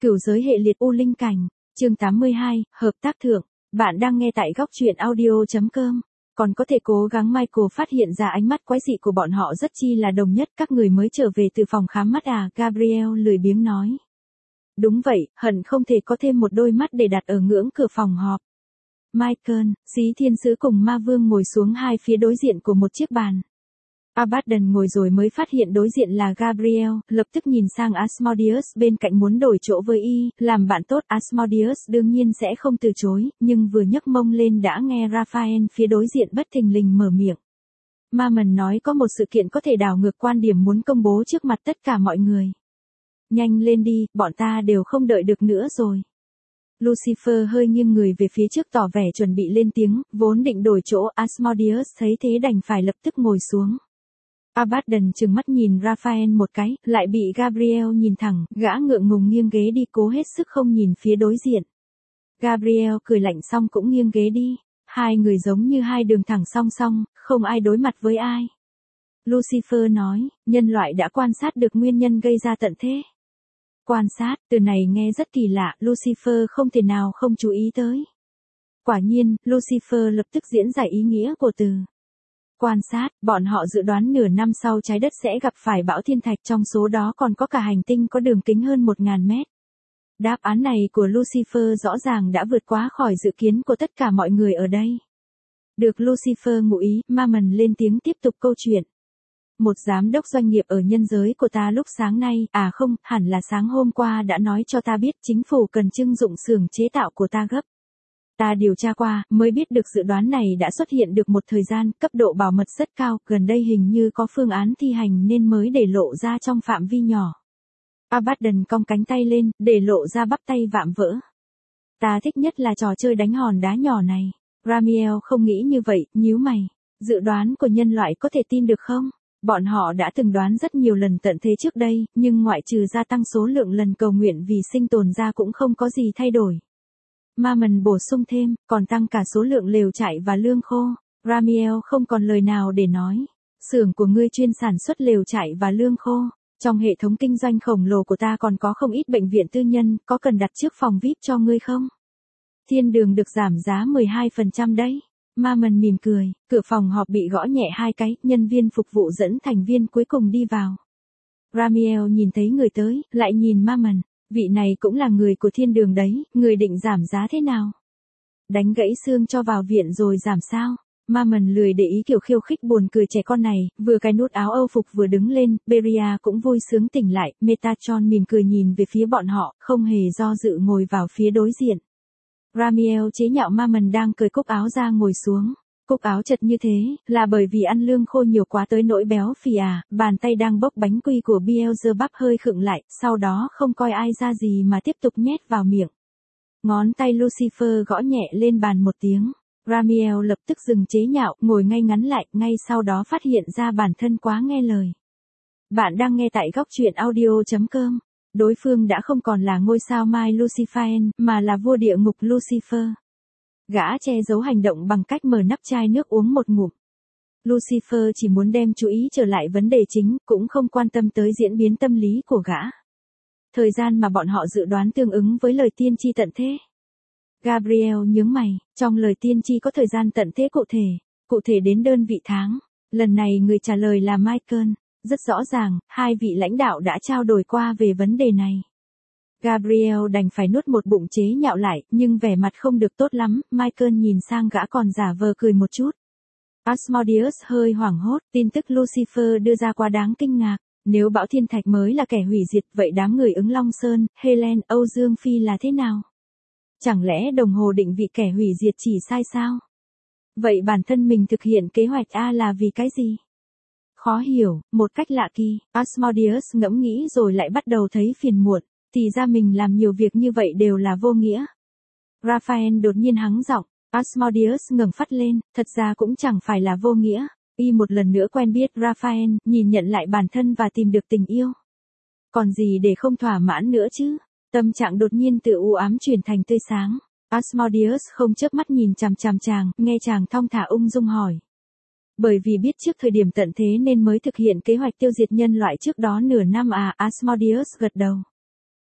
Cửu giới hệ liệt u linh cảnh, chương 82, hợp tác thượng. Bạn đang nghe tại góc truyện audio.com. Còn có thể cố gắng Michael phát hiện ra ánh mắt quái dị của bọn họ rất chi là đồng nhất. Các người mới trở về từ phòng khám mắt à, Gabriel lười biếng nói. Đúng vậy, hận không thể có thêm một đôi mắt để đặt ở ngưỡng cửa phòng họp. Michael, Xí Thiên Sứ cùng Ma Vương ngồi xuống hai phía đối diện của một chiếc bàn. Abaddon ngồi rồi mới phát hiện đối diện là Gabriel, lập tức nhìn sang Asmodeus bên cạnh muốn đổi chỗ với y, làm bạn tốt Asmodeus đương nhiên sẽ không từ chối, nhưng vừa nhấc mông lên đã nghe Raphael phía đối diện bất thình lình mở miệng. Mammon nói có một sự kiện có thể đảo ngược quan điểm muốn công bố trước mặt tất cả mọi người. Nhanh lên đi, bọn ta đều không đợi được nữa rồi. Lucifer hơi nghiêng người về phía trước tỏ vẻ chuẩn bị lên tiếng, vốn định đổi chỗ Asmodeus thấy thế đành phải lập tức ngồi xuống. Abaddon trừng mắt nhìn Raphael một cái, lại bị Gabriel nhìn thẳng, gã ngượng ngùng nghiêng ghế đi cố hết sức không nhìn phía đối diện. Gabriel cười lạnh xong cũng nghiêng ghế đi, hai người giống như hai đường thẳng song song, không ai đối mặt với ai. Lucifer nói, nhân loại đã quan sát được nguyên nhân gây ra tận thế. Quan sát, từ này nghe rất kỳ lạ, Lucifer không thể nào không chú ý tới. Quả nhiên, Lucifer lập tức diễn giải ý nghĩa của từ. Quan sát, bọn họ dự đoán nửa năm sau trái đất sẽ gặp phải bão thiên thạch, trong số đó còn có cả hành tinh có đường kính hơn 1.000 mét. Đáp án này của Lucifer rõ ràng đã vượt quá khỏi dự kiến của tất cả mọi người ở đây. Được Lucifer ngụ ý, Mammon lên tiếng tiếp tục câu chuyện. Một giám đốc doanh nghiệp ở nhân giới của ta lúc sáng nay, không, hẳn là sáng hôm qua đã nói cho ta biết chính phủ cần trưng dụng xưởng chế tạo của ta gấp. Ta điều tra qua, mới biết được dự đoán này đã xuất hiện được một thời gian, cấp độ bảo mật rất cao, gần đây hình như có phương án thi hành nên mới để lộ ra trong phạm vi nhỏ. Abaddon cong cánh tay lên, để lộ ra bắp tay vạm vỡ. Ta thích nhất là trò chơi đánh hòn đá nhỏ này. Ramiel không nghĩ như vậy, nhíu mày. Dự đoán của nhân loại có thể tin được không? Bọn họ đã từng đoán rất nhiều lần tận thế trước đây, nhưng ngoại trừ gia tăng số lượng lần cầu nguyện vì sinh tồn ra cũng không có gì thay đổi. Mammon bổ sung thêm, còn tăng cả số lượng lều trại và lương khô. Ramiel không còn lời nào để nói. Xưởng của ngươi chuyên sản xuất lều trại và lương khô. Trong hệ thống kinh doanh khổng lồ của ta còn có không ít bệnh viện tư nhân, có cần đặt trước phòng VIP cho ngươi không? Thiên đường được giảm giá 12% đấy. Mammon mỉm cười, cửa phòng họp bị gõ nhẹ hai cái, nhân viên phục vụ dẫn thành viên cuối cùng đi vào. Ramiel nhìn thấy người tới, lại nhìn Mammon. Vị này cũng là người của thiên đường đấy, người định giảm giá thế nào? Đánh gãy xương cho vào viện rồi giảm sao? Mammon lười để ý kiểu khiêu khích buồn cười trẻ con này, vừa cái nút áo Âu phục vừa đứng lên, Beria cũng vui sướng tỉnh lại, Metatron mỉm cười nhìn về phía bọn họ, không hề do dự ngồi vào phía đối diện. Ramiel chế nhạo Mammon đang cởi cúc áo ra ngồi xuống. Cúc áo chật như thế, là bởi vì ăn lương khô nhiều quá tới nỗi béo phì bàn tay đang bốc bánh quy của Beelzebub hơi khựng lại, sau đó không coi ai ra gì mà tiếp tục nhét vào miệng. Ngón tay Lucifer gõ nhẹ lên bàn một tiếng. Ramiel lập tức dừng chế nhạo, ngồi ngay ngắn lại, ngay sau đó phát hiện ra bản thân quá nghe lời. Bạn đang nghe tại góc truyện audio.com. Đối phương đã không còn là ngôi sao mai Lucifer, mà là vua địa ngục Lucifer. Gã che giấu hành động bằng cách mở nắp chai nước uống một ngụm. Lucifer chỉ muốn đem chú ý trở lại vấn đề chính, cũng không quan tâm tới diễn biến tâm lý của gã. Thời gian mà bọn họ dự đoán tương ứng với lời tiên tri tận thế. Gabriel nhướng mày, trong lời tiên tri có thời gian tận thế cụ thể đến đơn vị tháng. Lần này người trả lời là Michael. Rất rõ ràng, hai vị lãnh đạo đã trao đổi qua về vấn đề này. Gabriel đành phải nuốt một bụng chế nhạo lại, nhưng vẻ mặt không được tốt lắm, Michael nhìn sang gã còn giả vờ cười một chút. Asmodeus hơi hoảng hốt, tin tức Lucifer đưa ra quá đáng kinh ngạc. Nếu bão thiên thạch mới là kẻ hủy diệt, vậy đám người ứng Long Sơn, Helen, Âu Dương Phi là thế nào? Chẳng lẽ đồng hồ định vị kẻ hủy diệt chỉ sai sao? Vậy bản thân mình thực hiện kế hoạch A là vì cái gì? Khó hiểu, một cách lạ kỳ, Asmodeus ngẫm nghĩ rồi lại bắt đầu thấy phiền muộn, thì ra mình làm nhiều việc như vậy đều là vô nghĩa. Raphael đột nhiên hắng giọng, Asmodeus ngẩng phát lên, thật ra cũng chẳng phải là vô nghĩa, y một lần nữa quen biết Raphael, nhìn nhận lại bản thân và tìm được tình yêu. Còn gì để không thỏa mãn nữa chứ, tâm trạng đột nhiên từ u ám chuyển thành tươi sáng. Asmodeus không chớp mắt nhìn chằm chằm chàng, nghe chàng thong thả ung dung hỏi. Bởi vì biết trước thời điểm tận thế nên mới thực hiện kế hoạch tiêu diệt nhân loại trước đó nửa năm Asmodeus gật đầu.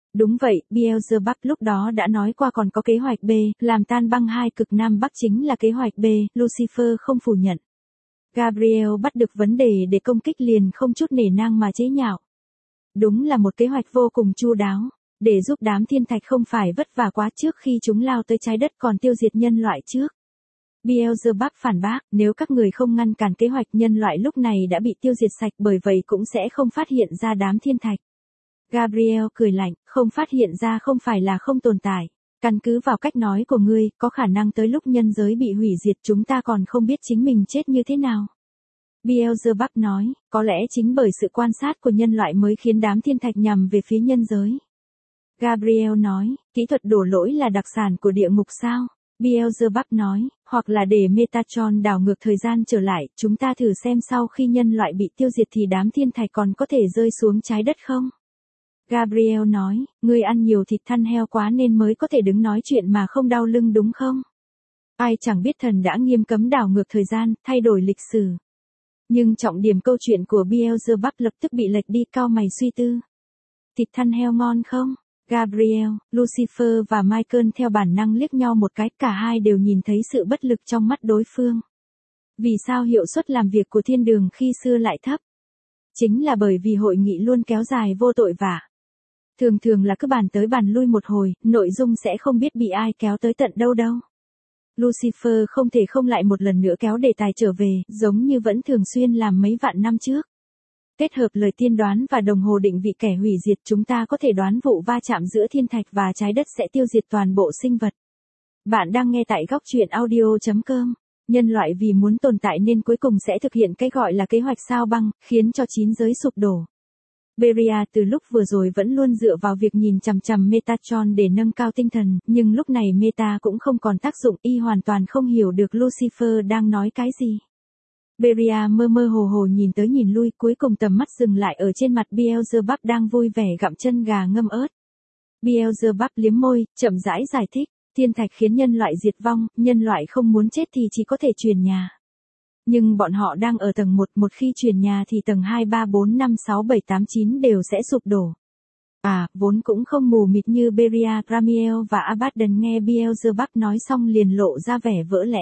Đúng vậy, Beelzebub lúc đó đã nói qua còn có kế hoạch B, làm tan băng hai cực Nam Bắc chính là kế hoạch B, Lucifer không phủ nhận. Gabriel bắt được vấn đề để công kích liền không chút nể nang mà chế nhạo. Đúng là một kế hoạch vô cùng chu đáo, để giúp đám thiên thạch không phải vất vả quá trước khi chúng lao tới trái đất còn tiêu diệt nhân loại trước. Beelzebub phản bác, nếu các người không ngăn cản kế hoạch nhân loại lúc này đã bị tiêu diệt sạch bởi vậy cũng sẽ không phát hiện ra đám thiên thạch. Gabriel cười lạnh, không phát hiện ra không phải là không tồn tại. Căn cứ vào cách nói của ngươi, có khả năng tới lúc nhân giới bị hủy diệt chúng ta còn không biết chính mình chết như thế nào. Beelzebub nói, có lẽ chính bởi sự quan sát của nhân loại mới khiến đám thiên thạch nhằm về phía nhân giới. Gabriel nói, kỹ thuật đổ lỗi là đặc sản của địa ngục sao? Beelzebub nói, hoặc là để Metatron đảo ngược thời gian trở lại, chúng ta thử xem sau khi nhân loại bị tiêu diệt thì đám thiên thạch còn có thể rơi xuống trái đất không? Gabriel nói, ngươi ăn nhiều thịt thăn heo quá nên mới có thể đứng nói chuyện mà không đau lưng đúng không? Ai chẳng biết thần đã nghiêm cấm đảo ngược thời gian, thay đổi lịch sử. Nhưng trọng điểm câu chuyện của Beelzebub lập tức bị lệch đi, cau mày suy tư. Thịt thăn heo ngon không? Gabriel, Lucifer và Michael theo bản năng liếc nhau một cái, cả hai đều nhìn thấy sự bất lực trong mắt đối phương. Vì sao hiệu suất làm việc của thiên đường khi xưa lại thấp? Chính là bởi vì hội nghị luôn kéo dài vô tội vạ. Thường thường là cứ bàn tới bàn lui một hồi, nội dung sẽ không biết bị ai kéo tới tận đâu đâu. Lucifer không thể không lại một lần nữa kéo đề tài trở về, giống như vẫn thường xuyên làm mấy vạn năm trước. Kết hợp lời tiên đoán và đồng hồ định vị kẻ hủy diệt chúng ta có thể đoán vụ va chạm giữa thiên thạch và trái đất sẽ tiêu diệt toàn bộ sinh vật. Bạn đang nghe tại góc truyện audio.com. Nhân loại vì muốn tồn tại nên cuối cùng sẽ thực hiện cái gọi là kế hoạch sao băng, khiến cho 9 giới sụp đổ. Beria từ lúc vừa rồi vẫn luôn dựa vào việc nhìn chằm chằm Metatron để nâng cao tinh thần, nhưng lúc này Meta cũng không còn tác dụng, y hoàn toàn không hiểu được Lucifer đang nói cái gì. Beria mơ mơ hồ hồ nhìn tới nhìn lui, cuối cùng tầm mắt dừng lại ở trên mặt Beelzebub đang vui vẻ gặm chân gà ngâm ớt. Beelzebub liếm môi, chậm rãi giải thích, thiên thạch khiến nhân loại diệt vong, nhân loại không muốn chết thì chỉ có thể truyền nhà. Nhưng bọn họ đang ở tầng 1, một khi truyền nhà thì tầng 2, 3, 4, 5, 6, 7, 8, 9 đều sẽ sụp đổ. À, vốn cũng không mù mịt như Beria, Ramiel và Abaddon nghe Beelzebub nói xong liền lộ ra vẻ vỡ lẽ.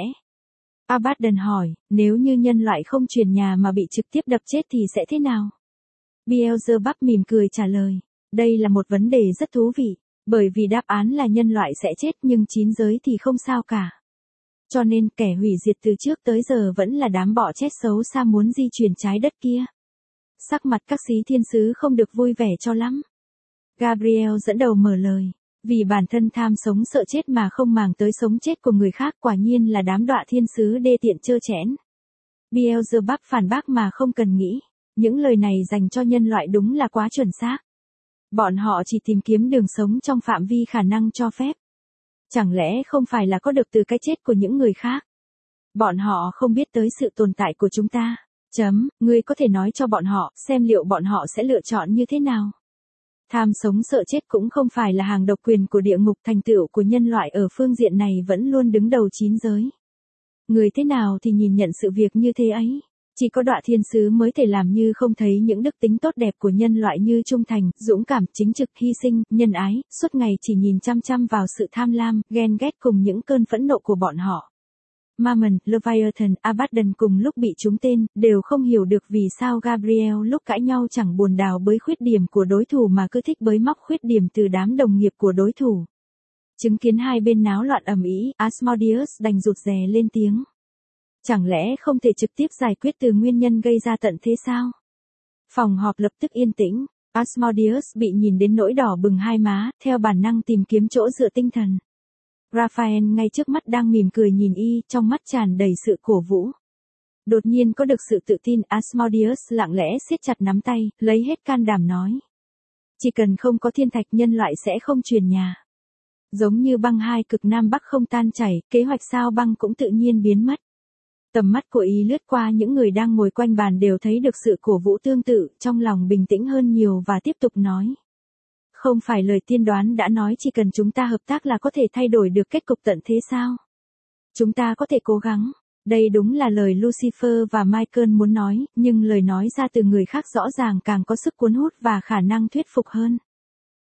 Abaddon hỏi, nếu như nhân loại không truyền nhà mà bị trực tiếp đập chết thì sẽ thế nào? Beelzebub mỉm cười trả lời, đây là một vấn đề rất thú vị, bởi vì đáp án là nhân loại sẽ chết nhưng 9 giới thì không sao cả. Cho nên kẻ hủy diệt từ trước tới giờ vẫn là đám bọ chết xấu xa muốn di chuyển trái đất kia. Sắc mặt các sĩ thiên sứ không được vui vẻ cho lắm. Gabriel dẫn đầu mở lời, vì bản thân tham sống sợ chết mà không màng tới sống chết của người khác, quả nhiên là đám đọa thiên sứ đê tiện trơ trẽn. Beelzebub phản bác mà không cần nghĩ, những lời này dành cho nhân loại đúng là quá chuẩn xác. Bọn họ chỉ tìm kiếm đường sống trong phạm vi khả năng cho phép. Chẳng lẽ không phải là có được từ cái chết của những người khác? Bọn họ không biết tới sự tồn tại của chúng ta. Ngươi có thể nói cho bọn họ, xem liệu bọn họ sẽ lựa chọn như thế nào. Tham sống sợ chết cũng không phải là hàng độc quyền của địa ngục, thành tựu của nhân loại ở phương diện này vẫn luôn đứng đầu 9 giới. Người thế nào thì nhìn nhận sự việc như thế ấy. Chỉ có đọa thiên sứ mới thể làm như không thấy những đức tính tốt đẹp của nhân loại như trung thành, dũng cảm, chính trực, hy sinh, nhân ái, suốt ngày chỉ nhìn chăm chăm vào sự tham lam, ghen ghét cùng những cơn phẫn nộ của bọn họ. Mammon, Leviathan, Abaddon cùng lúc bị trúng tên, đều không hiểu được vì sao Gabriel lúc cãi nhau chẳng buồn đào bới khuyết điểm của đối thủ mà cứ thích bới móc khuyết điểm từ đám đồng nghiệp của đối thủ. Chứng kiến hai bên náo loạn ầm ĩ, Asmodeus đành rụt rè lên tiếng. Chẳng lẽ không thể trực tiếp giải quyết từ nguyên nhân gây ra tận thế sao? Phòng họp lập tức yên tĩnh, Asmodeus bị nhìn đến nỗi đỏ bừng hai má, theo bản năng tìm kiếm chỗ dựa tinh thần. Raphael ngay trước mắt đang mỉm cười nhìn y, trong mắt tràn đầy sự cổ vũ. Đột nhiên có được sự tự tin, Asmodeus lặng lẽ siết chặt nắm tay, lấy hết can đảm nói. Chỉ cần không có thiên thạch nhân loại sẽ không truyền nhà. Giống như băng hai cực Nam Bắc không tan chảy, kế hoạch sao băng cũng tự nhiên biến mất. Tầm mắt của y lướt qua những người đang ngồi quanh bàn đều thấy được sự cổ vũ tương tự, trong lòng bình tĩnh hơn nhiều và tiếp tục nói. Không phải lời tiên đoán đã nói chỉ cần chúng ta hợp tác là có thể thay đổi được kết cục tận thế sao? Chúng ta có thể cố gắng. Đây đúng là lời Lucifer và Michael muốn nói, nhưng lời nói ra từ người khác rõ ràng càng có sức cuốn hút và khả năng thuyết phục hơn.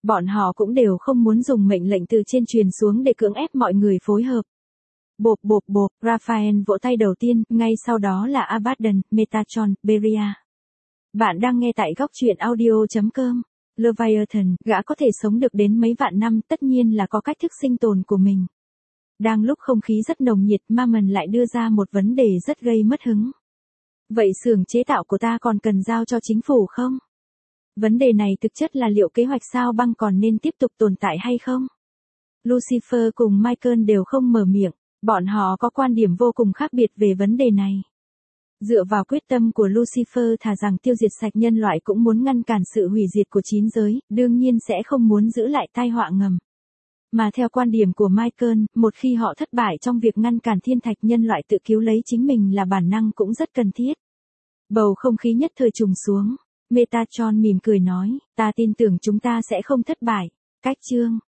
Bọn họ cũng đều không muốn dùng mệnh lệnh từ trên truyền xuống để cưỡng ép mọi người phối hợp. Bộp bộp bộp, Raphael vỗ tay đầu tiên, ngay sau đó là Abaddon, Metatron, Beria. Bạn đang nghe tại góc truyện audio.com. Leviathan, gã có thể sống được đến mấy vạn năm, tất nhiên là có cách thức sinh tồn của mình. Đang lúc không khí rất nồng nhiệt, Mammon lại đưa ra một vấn đề rất gây mất hứng. Vậy xưởng chế tạo của ta còn cần giao cho chính phủ không? Vấn đề này thực chất là liệu kế hoạch sao băng còn nên tiếp tục tồn tại hay không? Lucifer cùng Michael đều không mở miệng, bọn họ có quan điểm vô cùng khác biệt về vấn đề này. Dựa vào quyết tâm của Lucifer thà rằng tiêu diệt sạch nhân loại cũng muốn ngăn cản sự hủy diệt của 9 giới, đương nhiên sẽ không muốn giữ lại tai họa ngầm. Mà theo quan điểm của Michael, một khi họ thất bại trong việc ngăn cản thiên thạch nhân loại tự cứu lấy chính mình là bản năng cũng rất cần thiết. Bầu không khí nhất thời trùng xuống. Metatron mỉm cười nói, ta tin tưởng chúng ta sẽ không thất bại. Cách chương